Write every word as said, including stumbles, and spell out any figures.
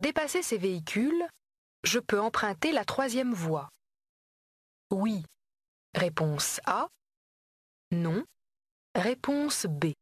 dépasser ces véhicules, je peux emprunter la troisième voie. Oui. Réponse A. Non. Réponse B.